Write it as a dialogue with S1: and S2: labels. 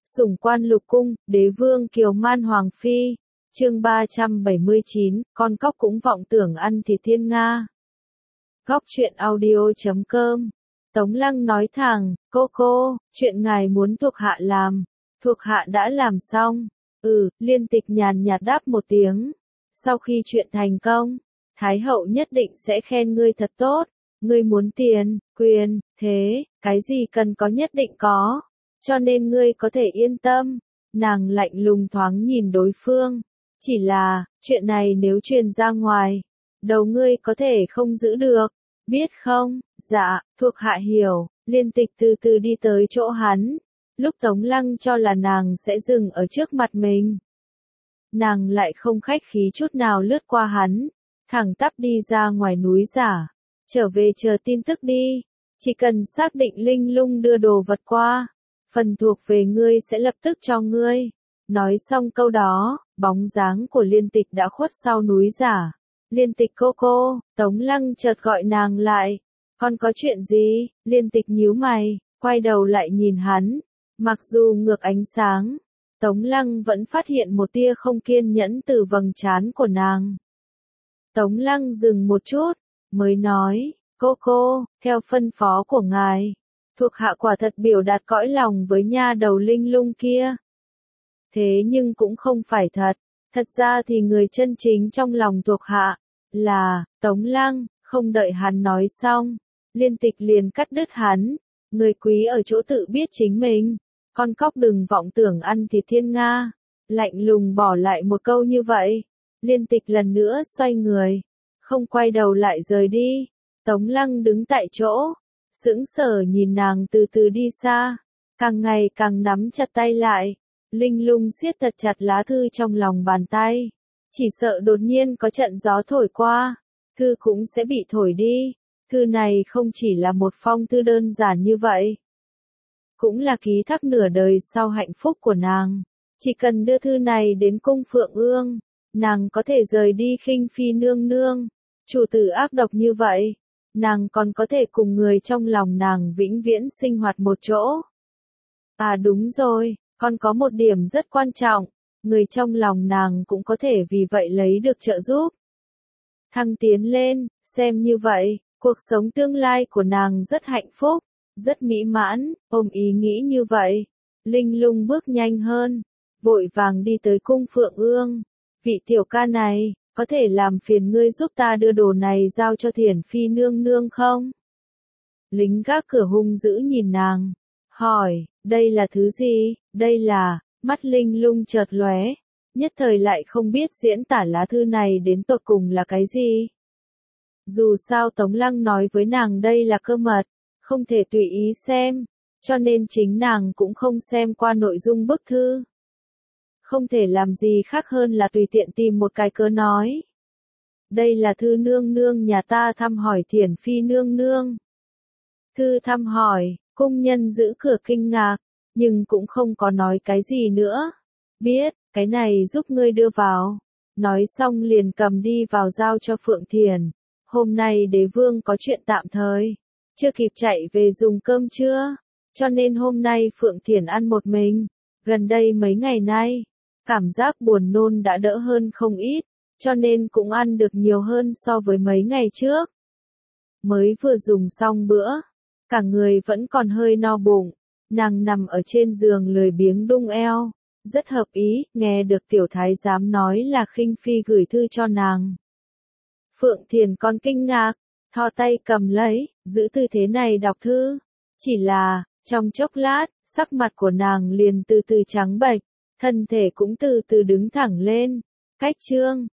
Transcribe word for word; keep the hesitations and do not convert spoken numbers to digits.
S1: Sủng quan lục cung, đế vương kiều man hoàng phi. Chương ba trăm bảy mươi chín, con cóc cũng vọng tưởng ăn thịt thiên nga. Góc truyện audio chấm com. Tống Lăng nói thẳng, cô cô, chuyện ngài muốn thuộc hạ làm, thuộc hạ đã làm xong. Ừ, Liên Tịch nhàn nhạt đáp một tiếng. Sau khi chuyện thành công, Thái hậu nhất định sẽ khen ngươi thật tốt. Ngươi muốn tiền, quyền, thế, cái gì cần có nhất định có. Cho nên ngươi có thể yên tâm. Nàng lạnh lùng thoáng nhìn đối phương. Chỉ là, chuyện này nếu truyền ra ngoài, đầu ngươi có thể không giữ được. Biết không? Dạ, thuộc hạ hiểu. Liên Tịch từ từ đi tới chỗ hắn. Lúc Tống Lăng cho là nàng sẽ dừng ở trước mặt mình, nàng lại không khách khí chút nào lướt qua hắn, thẳng tắp đi ra ngoài núi giả. Trở về chờ tin tức đi. Chỉ cần xác định Linh Lung đưa đồ vật qua, phần thuộc về ngươi sẽ lập tức cho ngươi. Nói xong câu đó, bóng dáng của Liên Tịch đã khuất sau núi giả. Liên Tịch cô cô, Tống Lăng chợt gọi nàng lại. Con có chuyện gì? Liên Tịch nhíu mày, quay đầu lại nhìn hắn. Mặc dù ngược ánh sáng, Tống Lăng vẫn phát hiện một tia không kiên nhẫn từ vầng trán của nàng. Tống Lăng dừng một chút, mới nói, cô cô, theo phân phó của ngài, thuộc hạ quả thật biểu đạt cõi lòng với nha đầu Linh Lung kia. Thế nhưng cũng không phải thật, thật ra thì người chân chính trong lòng thuộc hạ, là, Tống Lăng. Không đợi hắn nói xong, Liên Tịch liền cắt đứt hắn, người quý ở chỗ tự biết chính mình, con cóc đừng vọng tưởng ăn thịt thiên nga. Lạnh lùng bỏ lại một câu như vậy, Liên Tịch lần nữa xoay người, không quay đầu lại rời đi. Tống Lăng đứng tại chỗ, sững sờ nhìn nàng từ từ đi xa, càng ngày càng nắm chặt tay lại. Linh Lung siết thật chặt lá thư trong lòng bàn tay, chỉ sợ đột nhiên có trận gió thổi qua, thư cũng sẽ bị thổi đi. Thư này không chỉ là một phong thư đơn giản như vậy, cũng là ký thác nửa đời sau hạnh phúc của nàng. Chỉ cần đưa thư này đến cung Phượng Ương, nàng có thể rời đi khinh phi nương nương. Chủ tử ác độc như vậy, nàng còn có thể cùng người trong lòng nàng vĩnh viễn sinh hoạt một chỗ. À đúng rồi, còn có một điểm rất quan trọng, người trong lòng nàng cũng có thể vì vậy lấy được trợ giúp. Thăng tiến lên, xem như vậy, cuộc sống tương lai của nàng rất hạnh phúc, rất mỹ mãn. Ôm ý nghĩ như vậy, Linh Lung bước nhanh hơn, vội vàng đi tới cung Phượng Ương. Vị tiểu ca này, có thể làm phiền ngươi giúp ta đưa đồ này giao cho Thiển Phi nương nương không? Lính gác cửa hung dữ nhìn nàng, hỏi, đây là thứ gì? Đây là, mắt Linh Lung chợt lóe, nhất thời lại không biết diễn tả lá thư này đến tột cùng là cái gì. Dù sao Tống Lăng nói với nàng đây là cơ mật, không thể tùy ý xem, cho nên chính nàng cũng không xem qua nội dung bức thư. Không thể làm gì khác hơn là tùy tiện tìm một cái cớ nói. Đây là thư nương nương nhà ta thăm hỏi Thiển Phi nương nương. Thư thăm hỏi, cung nhân giữ cửa kinh ngạc, nhưng cũng không có nói cái gì nữa. Biết, cái này giúp ngươi đưa vào. Nói xong liền cầm đi vào giao cho Phượng Thiển. Hôm nay đế vương có chuyện tạm thời, chưa kịp chạy về dùng cơm trưa, cho nên hôm nay Phượng Thiển ăn một mình. Gần đây mấy ngày nay, cảm giác buồn nôn đã đỡ hơn không ít, cho nên cũng ăn được nhiều hơn so với mấy ngày trước. Mới vừa dùng xong bữa, cả người vẫn còn hơi no bụng, nàng nằm ở trên giường lười biếng đung eo, rất hợp ý. Nghe được tiểu thái giám nói là khinh phi gửi thư cho nàng, Phượng Thiển còn kinh ngạc, thò tay cầm lấy, giữ tư thế này đọc thư. Chỉ là, trong chốc lát, sắc mặt của nàng liền từ từ trắng bệch, thân thể cũng từ từ đứng thẳng lên. Cách chương,